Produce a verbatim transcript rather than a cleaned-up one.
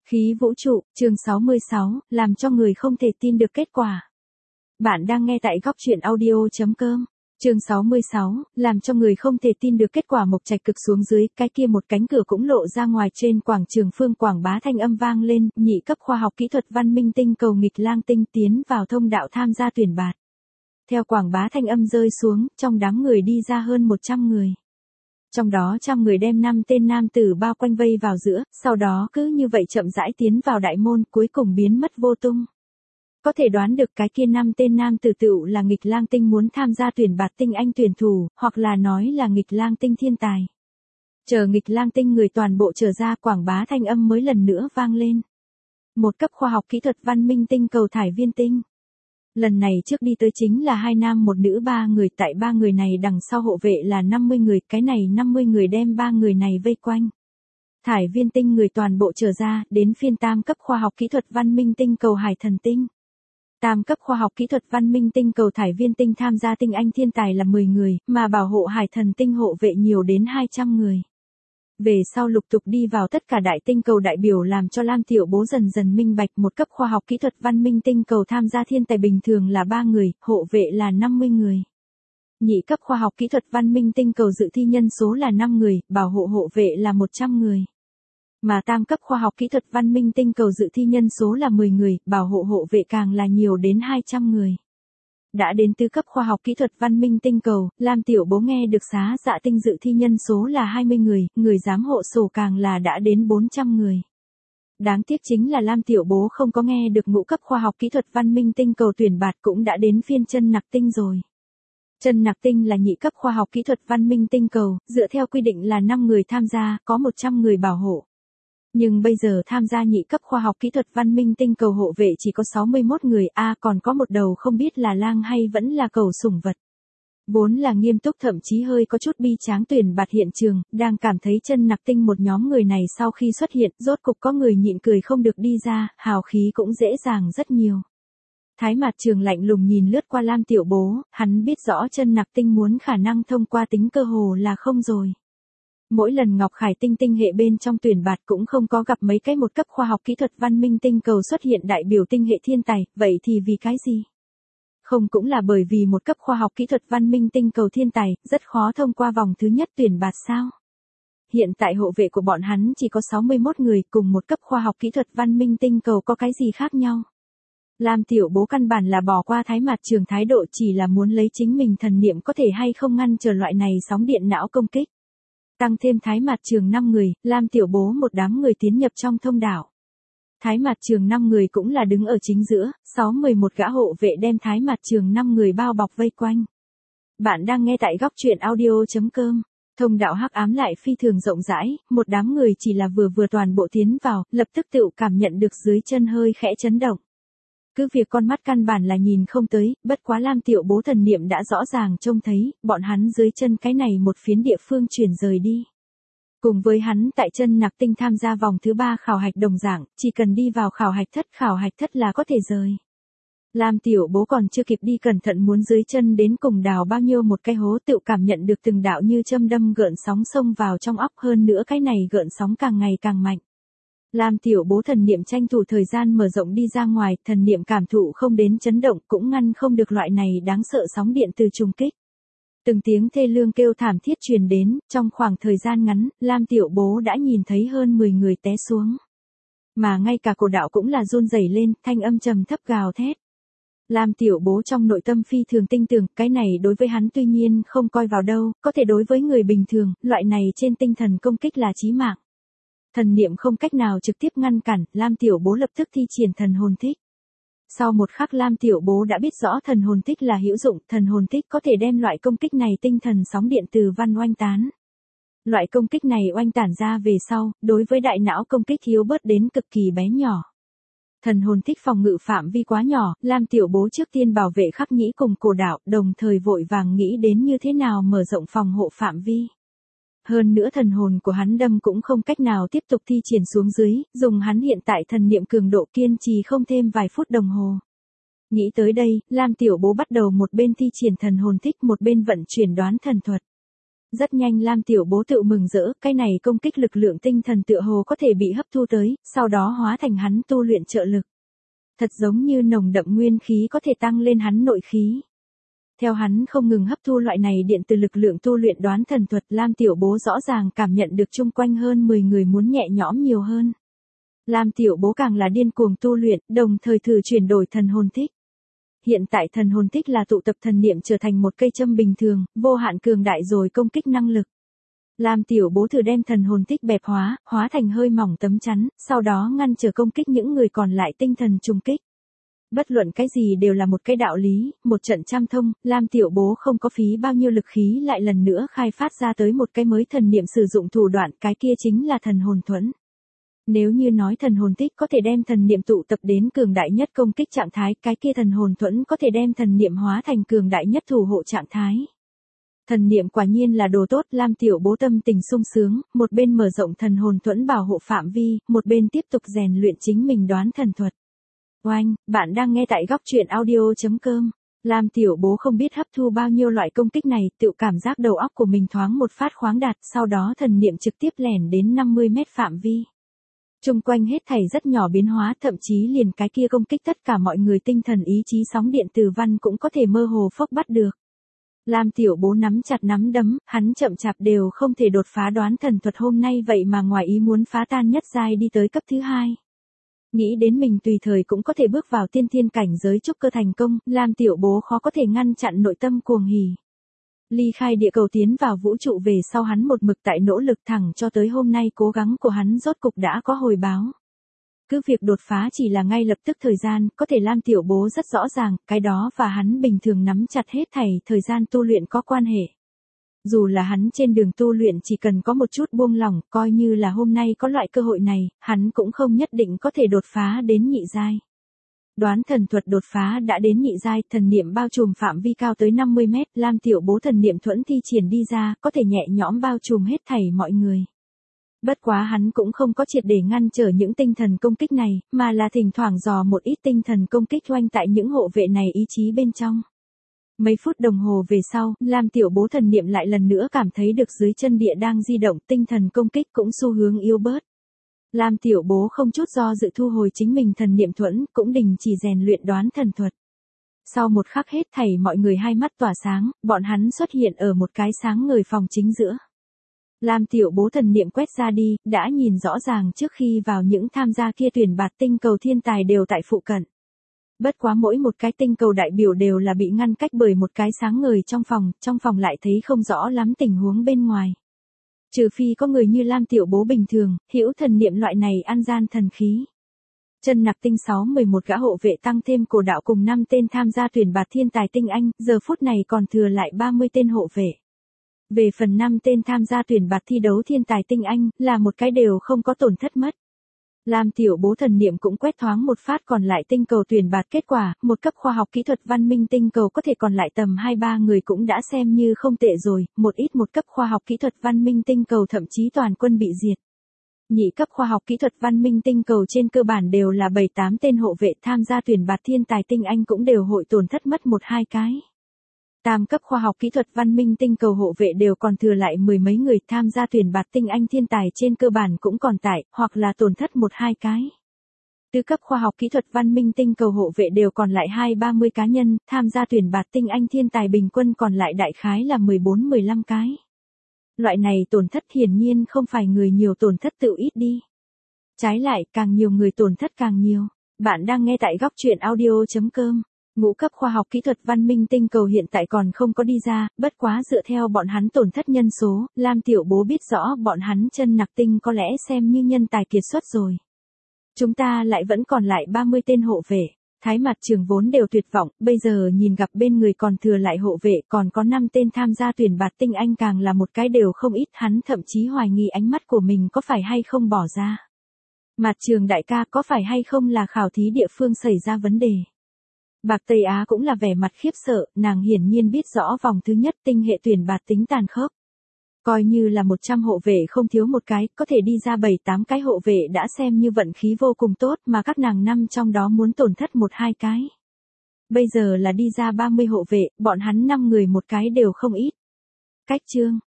Khí vũ trụ, chương sáu mươi sáu, làm cho người không thể tin được kết quả. Bạn đang nghe tại góc truyện audio chấm com. Chương sáu mươi sáu, làm cho người không thể tin được kết quả. Mộc Trạch Cực xuống dưới, cái kia một cánh cửa cũng lộ ra ngoài. Trên quảng trường Phương Quảng Bá thanh âm vang lên, nhị cấp khoa học kỹ thuật văn minh tinh cầu nghịch lang tinh tiến vào thông đạo tham gia tuyển bạt. Theo Quảng Bá thanh âm rơi xuống, trong đám người đi ra hơn một trăm người. Trong đó trăm người đem năm tên nam tử bao quanh vây vào giữa, sau đó cứ như vậy chậm rãi tiến vào đại môn, cuối cùng biến mất vô tung. Có thể đoán được cái kia năm tên nam tử tựu là nghịch lang tinh muốn tham gia tuyển bạt tinh anh tuyển thủ, hoặc là nói là nghịch lang tinh thiên tài. Chờ nghịch lang tinh người toàn bộ trở ra, Quảng Bá thanh âm mới lần nữa vang lên. Một cấp khoa học kỹ thuật văn minh tinh cầu thải viên tinh. Lần này trước đi tới chính là hai nam một nữ ba người, tại ba người này đằng sau hộ vệ là năm mươi người, cái này năm mươi người đem ba người này vây quanh. Thải viên tinh người toàn bộ trở ra, đến phiên tam cấp khoa học kỹ thuật văn minh tinh cầu hải thần tinh. Tam cấp khoa học kỹ thuật văn minh tinh cầu thải viên tinh tham gia tinh anh thiên tài là mười người, mà bảo hộ hải thần tinh hộ vệ nhiều đến hai trăm người. Về sau lục tục đi vào tất cả đại tinh cầu đại biểu, làm cho Lam Tiểu Bố dần dần minh bạch. Một cấp khoa học kỹ thuật văn minh tinh cầu tham gia thiên tài bình thường là ba người, hộ vệ là năm mươi người. Nhị cấp khoa học kỹ thuật văn minh tinh cầu dự thi nhân số là năm người, bảo hộ hộ vệ là một trăm người. Mà tam cấp khoa học kỹ thuật văn minh tinh cầu dự thi nhân số là mười người, bảo hộ hộ vệ càng là nhiều đến hai trăm người. Đã đến tứ cấp khoa học kỹ thuật văn minh tinh cầu, Lam Tiểu Bố nghe được xá dạ tinh dự thi nhân số là hai mươi người, người giám hộ sổ càng là đã đến bốn trăm người. Đáng tiếc chính là Lam Tiểu Bố không có nghe được ngũ cấp khoa học kỹ thuật văn minh tinh cầu tuyển bạt, cũng đã đến phiên chân nặc tinh rồi. Chân nặc tinh là nhị cấp khoa học kỹ thuật văn minh tinh cầu, dựa theo quy định là năm người tham gia, có một trăm người bảo hộ. Nhưng bây giờ tham gia nhị cấp khoa học kỹ thuật văn minh tinh cầu hộ vệ chỉ có sáu mươi mốt người, a à, còn có một đầu không biết là lang hay vẫn là cẩu sủng vật. Vốn là nghiêm túc, thậm chí hơi có chút bi tráng tuyển bạt hiện trường, đang cảm thấy chân nặc tinh một nhóm người này sau khi xuất hiện, rốt cục có người nhịn cười không được đi ra, hào khí cũng dễ dàng rất nhiều. Thái Mạt Trường lạnh lùng nhìn lướt qua Lam Tiểu Bố, hắn biết rõ chân nặc tinh muốn khả năng thông qua tính cơ hồ là không rồi. Mỗi lần Ngọc Khải tinh tinh hệ bên trong tuyển bạt cũng không có gặp mấy cái một cấp khoa học kỹ thuật văn minh tinh cầu xuất hiện đại biểu tinh hệ thiên tài, vậy thì vì cái gì? Không cũng là bởi vì một cấp khoa học kỹ thuật văn minh tinh cầu thiên tài, rất khó thông qua vòng thứ nhất tuyển bạt sao? Hiện tại hộ vệ của bọn hắn chỉ có sáu mươi mốt người, cùng một cấp khoa học kỹ thuật văn minh tinh cầu có cái gì khác nhau? Lam Tiểu Bố căn bản là bỏ qua Thái Mạt Trường thái độ, chỉ là muốn lấy chính mình thần niệm có thể hay không ngăn trở loại này sóng điện não công kích. Tăng thêm Thái Mạt Trường năm người, Lam Tiểu Bố một đám người tiến nhập trong thông đạo. Thái Mạt Trường năm người cũng là đứng ở chính giữa, sáu mười một gã hộ vệ đem Thái Mạt Trường năm người bao bọc vây quanh. Bạn đang nghe tại góc truyện audio chấm com. Thông đạo hắc ám lại phi thường rộng rãi, một đám người chỉ là vừa vừa toàn bộ tiến vào, lập tức tự cảm nhận được dưới chân hơi khẽ chấn động. Cứ việc con mắt căn bản là nhìn không tới, bất quá Lam Tiểu Bố thần niệm đã rõ ràng trông thấy, bọn hắn dưới chân cái này một phiến địa phương chuyển rời đi. Cùng với hắn tại chân nặc tinh tham gia vòng thứ ba khảo hạch đồng dạng, chỉ cần đi vào khảo hạch thất, khảo hạch thất là có thể rời. Lam Tiểu Bố còn chưa kịp đi cẩn thận muốn dưới chân đến cùng đào bao nhiêu một cái hố, tự cảm nhận được từng đạo như châm đâm gợn sóng xông vào trong óc, hơn nữa cái này gợn sóng càng ngày càng mạnh. Lam Tiểu Bố thần niệm tranh thủ thời gian mở rộng đi ra ngoài, thần niệm cảm thụ không đến chấn động, cũng ngăn không được loại này đáng sợ sóng điện từ trùng kích. Từng tiếng thê lương kêu thảm thiết truyền đến, trong khoảng thời gian ngắn, Lam Tiểu Bố đã nhìn thấy hơn mười người té xuống. Mà ngay cả cổ đạo cũng là run rẩy lên, thanh âm trầm thấp gào thét. Lam Tiểu Bố trong nội tâm phi thường tinh tường, cái này đối với hắn tuy nhiên không coi vào đâu, có thể đối với người bình thường, loại này trên tinh thần công kích là chí mạng. Thần niệm không cách nào trực tiếp ngăn cản, Lam Tiểu Bố lập tức thi triển thần hồn thích. Sau một khắc Lam Tiểu Bố đã biết rõ thần hồn thích là hữu dụng, thần hồn thích có thể đem loại công kích này tinh thần sóng điện từ văn oanh tán. Loại công kích này oanh tản ra về sau, đối với đại não công kích yếu bớt đến cực kỳ bé nhỏ. Thần hồn thích phòng ngự phạm vi quá nhỏ, Lam Tiểu Bố trước tiên bảo vệ Khắc Nhĩ cùng cổ đạo, đồng thời vội vàng nghĩ đến như thế nào mở rộng phòng hộ phạm vi. Hơn nữa thần hồn của hắn đâm cũng không cách nào tiếp tục thi triển xuống dưới, dùng hắn hiện tại thần niệm cường độ kiên trì không thêm vài phút đồng hồ. Nghĩ tới đây, Lam Tiểu Bố bắt đầu một bên thi triển thần hồn thích, một bên vận chuyển đoán thần thuật. Rất nhanh Lam Tiểu Bố tự mừng rỡ, cái này công kích lực lượng tinh thần tựa hồ có thể bị hấp thu tới, sau đó hóa thành hắn tu luyện trợ lực. Thật giống như nồng đậm nguyên khí có thể tăng lên hắn nội khí. Theo hắn không ngừng hấp thu loại này điện từ lực lượng tu luyện đoán thần thuật, Lam Tiểu Bố rõ ràng cảm nhận được chung quanh hơn mười người muốn nhẹ nhõm nhiều hơn. Lam Tiểu Bố càng là điên cuồng tu luyện, đồng thời thử chuyển đổi thần hồn thích. Hiện tại thần hồn thích là tụ tập thần niệm trở thành một cây châm bình thường, vô hạn cường đại rồi công kích năng lực. Lam Tiểu Bố thử đem thần hồn thích bẹp hóa, hóa thành hơi mỏng tấm chắn, sau đó ngăn trở công kích những người còn lại tinh thần trùng kích. Bất luận cái gì đều là một cái đạo lý, một trận trăm thông, Lam Tiểu Bố không có phí bao nhiêu lực khí lại lần nữa khai phát ra tới một cái mới thần niệm sử dụng thủ đoạn, cái kia chính là thần hồn thuẫn. Nếu như nói thần hồn tích có thể đem thần niệm tụ tập đến cường đại nhất công kích trạng thái, cái kia thần hồn thuẫn có thể đem thần niệm hóa thành cường đại nhất thủ hộ trạng thái. Thần niệm quả nhiên là đồ tốt, Lam Tiểu Bố tâm tình sung sướng, một bên mở rộng thần hồn thuẫn bảo hộ phạm vi, một bên tiếp tục rèn luyện chính mình đoán thần thuật. Oanh, bạn đang nghe tại góc truyện audio chấm com. Lam Tiểu Bố không biết hấp thu bao nhiêu loại công kích này, tự cảm giác đầu óc của mình thoáng một phát khoáng đạt, sau đó thần niệm trực tiếp lẻn đến năm mươi mét phạm vi. Trung quanh hết thảy rất nhỏ biến hóa, thậm chí liền cái kia công kích tất cả mọi người tinh thần ý chí sóng điện từ văn cũng có thể mơ hồ phốc bắt được. Lam Tiểu Bố nắm chặt nắm đấm, hắn chậm chạp đều không thể đột phá đoán thần thuật hôm nay vậy mà ngoài ý muốn phá tan nhất giai đi tới cấp thứ hai. Nghĩ đến mình tùy thời cũng có thể bước vào tiên thiên cảnh giới trúc cơ thành công, Lam Tiểu Bố khó có thể ngăn chặn nội tâm cuồng hỉ. Ly khai địa cầu tiến vào vũ trụ về sau hắn một mực tại nỗ lực thẳng cho tới hôm nay cố gắng của hắn rốt cục đã có hồi báo. Cứ việc đột phá chỉ là ngay lập tức thời gian, có thể Lam Tiểu Bố rất rõ ràng, cái đó và hắn bình thường nắm chặt hết thảy thời gian tu luyện có quan hệ. Dù là hắn trên đường tu luyện chỉ cần có một chút buông lỏng, coi như là hôm nay có loại cơ hội này, hắn cũng không nhất định có thể đột phá đến nhị giai. Đoán thần thuật đột phá đã đến nhị giai, thần niệm bao trùm phạm vi cao tới năm mươi mét, Lam Tiểu Bố thần niệm thuẫn thi triển đi ra, có thể nhẹ nhõm bao trùm hết thảy mọi người. Bất quá hắn cũng không có triệt để ngăn trở những tinh thần công kích này, mà là thỉnh thoảng dò một ít tinh thần công kích oanh tại những hộ vệ này ý chí bên trong. Mấy phút đồng hồ về sau, Lam Tiểu Bố thần niệm lại lần nữa cảm thấy được dưới chân địa đang di động, tinh thần công kích cũng xu hướng yếu bớt. Lam Tiểu Bố không chút do dự thu hồi chính mình thần niệm thuẫn, cũng đình chỉ rèn luyện đoán thần thuật. Sau một khắc hết thảy mọi người hai mắt tỏa sáng, bọn hắn xuất hiện ở một cái sáng ngời phòng chính giữa. Lam Tiểu Bố thần niệm quét ra đi, đã nhìn rõ ràng trước khi vào những tham gia kia tuyển bạt tinh cầu thiên tài đều tại phụ cận. Bất quá mỗi một cái tinh cầu đại biểu đều là bị ngăn cách bởi một cái sáng ngời trong phòng, trong phòng lại thấy không rõ lắm tình huống bên ngoài. Trừ phi có người như Lam Tiểu Bố bình thường, hữu thần niệm loại này ăn gian thần khí. Chân nặc tinh sáu mười một gã hộ vệ tăng thêm cổ đạo cùng năm tên tham gia tuyển bạt thiên tài tinh anh, giờ phút này còn thừa lại ba mươi tên hộ vệ. Về phần năm tên tham gia tuyển bạt thi đấu thiên tài tinh anh, là một cái đều không có tổn thất mất. Lam Tiểu Bố thần niệm cũng quét thoáng một phát còn lại tinh cầu tuyển bạt kết quả, một cấp khoa học kỹ thuật văn minh tinh cầu có thể còn lại tầm hai ba người cũng đã xem như không tệ rồi, một ít một cấp khoa học kỹ thuật văn minh tinh cầu thậm chí toàn quân bị diệt. Nhị cấp khoa học kỹ thuật văn minh tinh cầu trên cơ bản đều là bảy tám tên hộ vệ tham gia tuyển bạt thiên tài tinh anh cũng đều hội tổn thất mất một hai cái. Tam cấp khoa học kỹ thuật văn minh tinh cầu hộ vệ đều còn thừa lại mười mấy người tham gia tuyển bạt tinh anh thiên tài trên cơ bản cũng còn tại, hoặc là tổn thất một hai cái. Tứ cấp khoa học kỹ thuật văn minh tinh cầu hộ vệ đều còn lại hai ba mươi cá nhân, tham gia tuyển bạt tinh anh thiên tài bình quân còn lại đại khái là mười bốn mười lăm cái. Loại này tổn thất hiển nhiên không phải người nhiều tổn thất tự ít đi. Trái lại, càng nhiều người tổn thất càng nhiều. Bạn đang nghe tại góc truyện audio chấm com. Ngũ cấp khoa học kỹ thuật văn minh tinh cầu hiện tại còn không có đi ra, bất quá dựa theo bọn hắn tổn thất nhân số, Lam Tiểu Bố biết rõ bọn hắn chân nặc tinh có lẽ xem như nhân tài kiệt xuất rồi. Chúng ta lại vẫn còn lại ba mươi tên hộ vệ. Thái Mặt Trường vốn đều tuyệt vọng, bây giờ nhìn gặp bên người còn thừa lại hộ vệ, còn có năm tên tham gia tuyển bạt tinh anh càng là một cái đều không ít, hắn thậm chí hoài nghi ánh mắt của mình có phải hay không bỏ ra. Mặt Trường đại ca có phải hay không là khảo thí địa phương xảy ra vấn đề. Bạc Tây Á cũng là vẻ mặt khiếp sợ, nàng hiển nhiên biết rõ vòng thứ nhất tinh hệ tuyển bạt tính tàn khốc. Coi như là một trăm hộ vệ không thiếu một cái, có thể đi ra bảy tám cái hộ vệ đã xem như vận khí vô cùng tốt mà các nàng năm trong đó muốn tổn thất một hai cái. Bây giờ là đi ra ba mươi hộ vệ, bọn hắn năm người một cái đều không ít. Cách chương,